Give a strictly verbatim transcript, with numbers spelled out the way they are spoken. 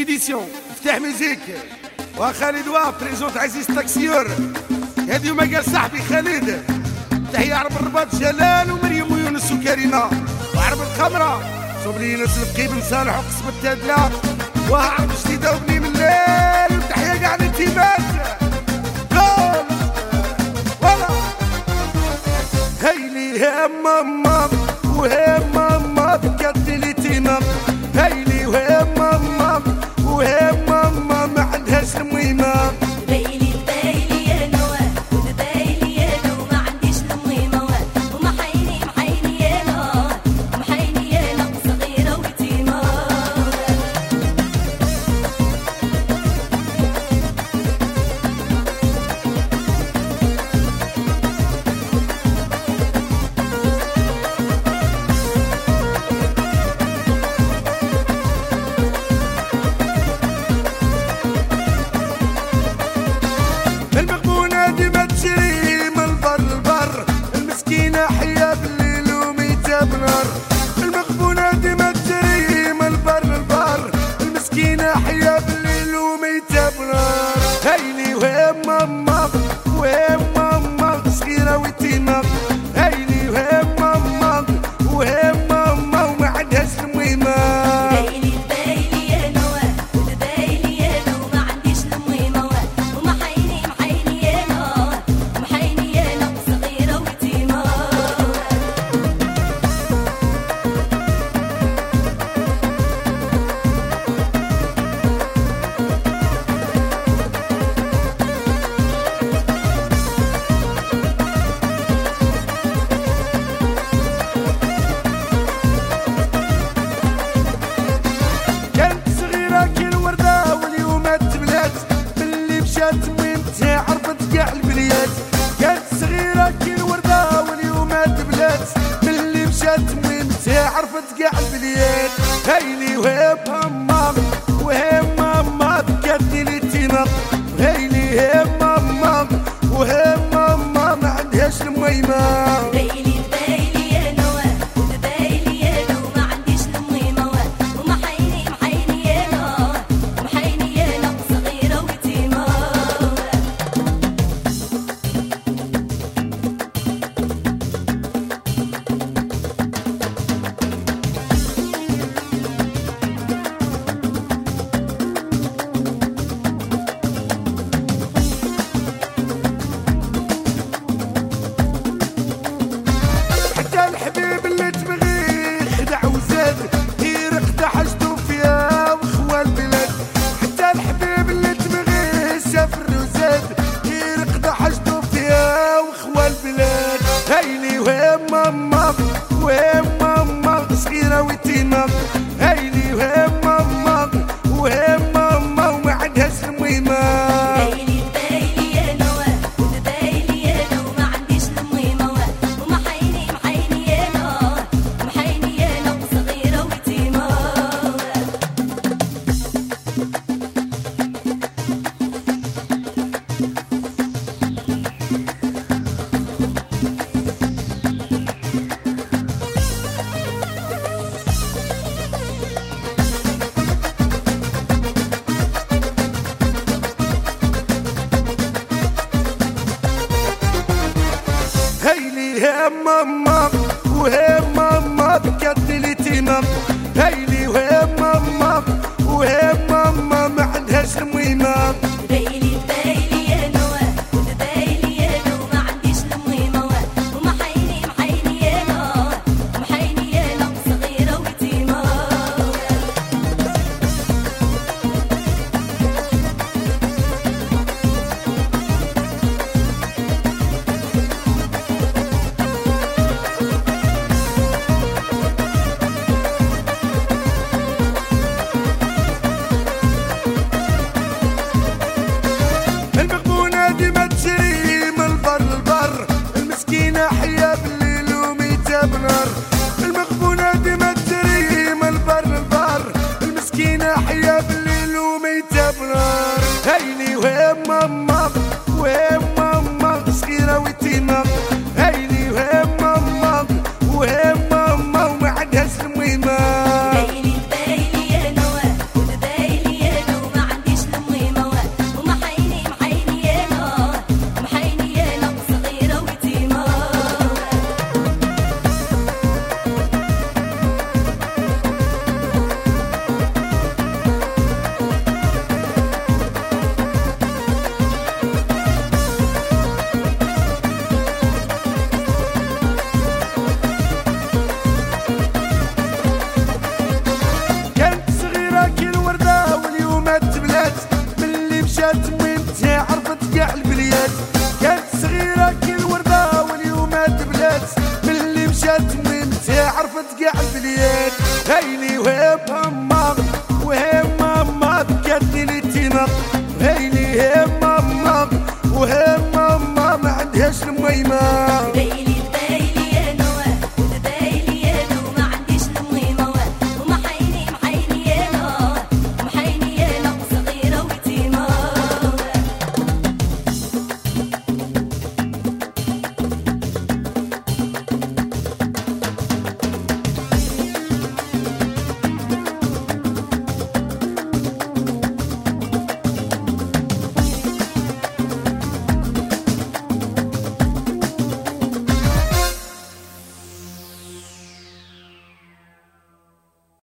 إديسيون فتح ميزيك وخالد واه بريزونت عزيز تاكسيور. هذه وما قال صاحبي خالد. تحية عرب الرباط جلال ومريم ويونس وكارينا وعرب الخمرة صبري ناس القيب نصالح وقسم التادلة واه عرب جديدة وبني من الليل. وتحية كاع الانتباه قول ولا هيلي يا ماما ويا ماما بكاتي لي تينا. هيلي ويا ماما ويا ماما ما عندهاش المهمة. بايلي بايلي يا نواه بايلي يا نو ما عنديش المهمة ومحيني محيني يا نواه محيني يا نو صغيرة ويتيمة. المغبونة ديما تجري من البر للبر. المسكينة حية بالليل وميتة بنار. المغبونة ديما تجري من البر للبر. المسكينة حية بالليل وميتة بنار. هيلي ويا ماما ويا ماما صغيرة ويتيمة. هيلي ويا ماما ويا ماما وما عندهاش المهمة. بايلي بايلي يا نواه بايلي يا نو ما عنديش المهمة ومحيني محيني يا نواه محيني يا نو صغيرة ويتيمة. كانت صغيرة كي الوردة واليوم تبلات. باللي مشات وينتها عرفت كاع البليات. كانت صغيرة كي الوردة واليوم تبلات. باللي مشات وينتها عرفت كاع البليات. هيلي ويا ماما ويا ماما بكاتني لي تينا. هيلي يا ماما ويا ماما ما عندهاش المهمة. بايلي بايلي يا نواه بايلي يا نو ما عنديش المهمة ومحيني محيني يا نواه محيني يا نو صغيرة ويتيمة. حتى الحبيب اللي تبغيه خدع وزاد. يرقد حاجته فيها وخوى البلاد. حتى الحبيب اللي تبغيه سافر وزاد. يرقد حاجته فيها وخوى البلاد. هيلي ويا ماما ويا ماما صغيرة ويتيمة. هيلي ويا ماما ويا ماما وما عندهاش المهمة. بايلي بايلي يا نواه بايلي يا نو ما عنديش المهمة ومحيني محيني يا نواه محيني يا نو صغيرة ويتيمة. هيلي يا ماما ويا ماما بكاتني لي تينا. هيلي ويا ماما ويا ماما ما عندهاش المهمة. بايلي بايلي يا نواه بايلي يا نو ما عنديش المهمة ومحيني محيني يا نواه محيني يا نو صغيرة ويتيمة. المغبونة ديما تجري من البر للبر. المسكينة حية بالليل وميتة بنار. المغبونة ديما تجري من البر للبر. المسكينة حية بالليل وميتة بنار. هيلي ويا ماما ويا ماما صغيرة ويتيمة. هيلي ويا ماما ويا ماما وما عندهاش المهمة. بايلي بايلي يا نواه بايلي يا عرفت كاع البليات. هيلي وهي ماما وهي ماما بكاتني لي تينا، هيلي هي ماما وهي ماما ما عندهاش الميمه.